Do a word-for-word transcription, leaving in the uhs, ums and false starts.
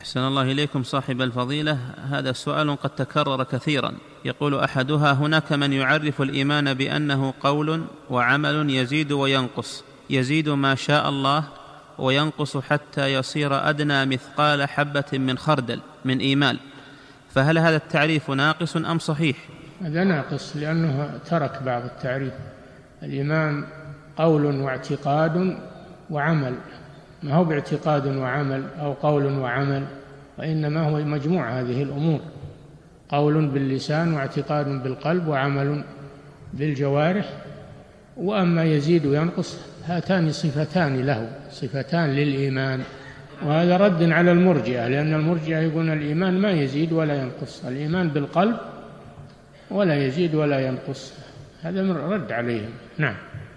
أحسن الله إليكم صاحب الفضيلة، هذا سؤال قد تكرر كثيرا. يقول أحدها: هناك من يعرف الإيمان بأنه قول وعمل يزيد وينقص، يزيد ما شاء الله وينقص حتى يصير أدنى مثقال حبة من خردل من إيمان، فهل هذا التعريف ناقص أم صحيح؟ هذا ناقص، لأنه ترك بعض التعريف. الإيمان قول واعتقاد وعمل، ما هو باعتقاد وعمل أو قول وعمل، وإنما هو مجموع هذه الأمور، قول باللسان واعتقاد بالقلب وعمل بالجوارح. وأما يزيد وينقص هاتان صفتان له، صفتان للإيمان، وهذا رد على المرجئة، لأن المرجئة يقولون الإيمان ما يزيد ولا ينقص، الإيمان بالقلب ولا يزيد ولا ينقص، هذا من رد عليهم. نعم.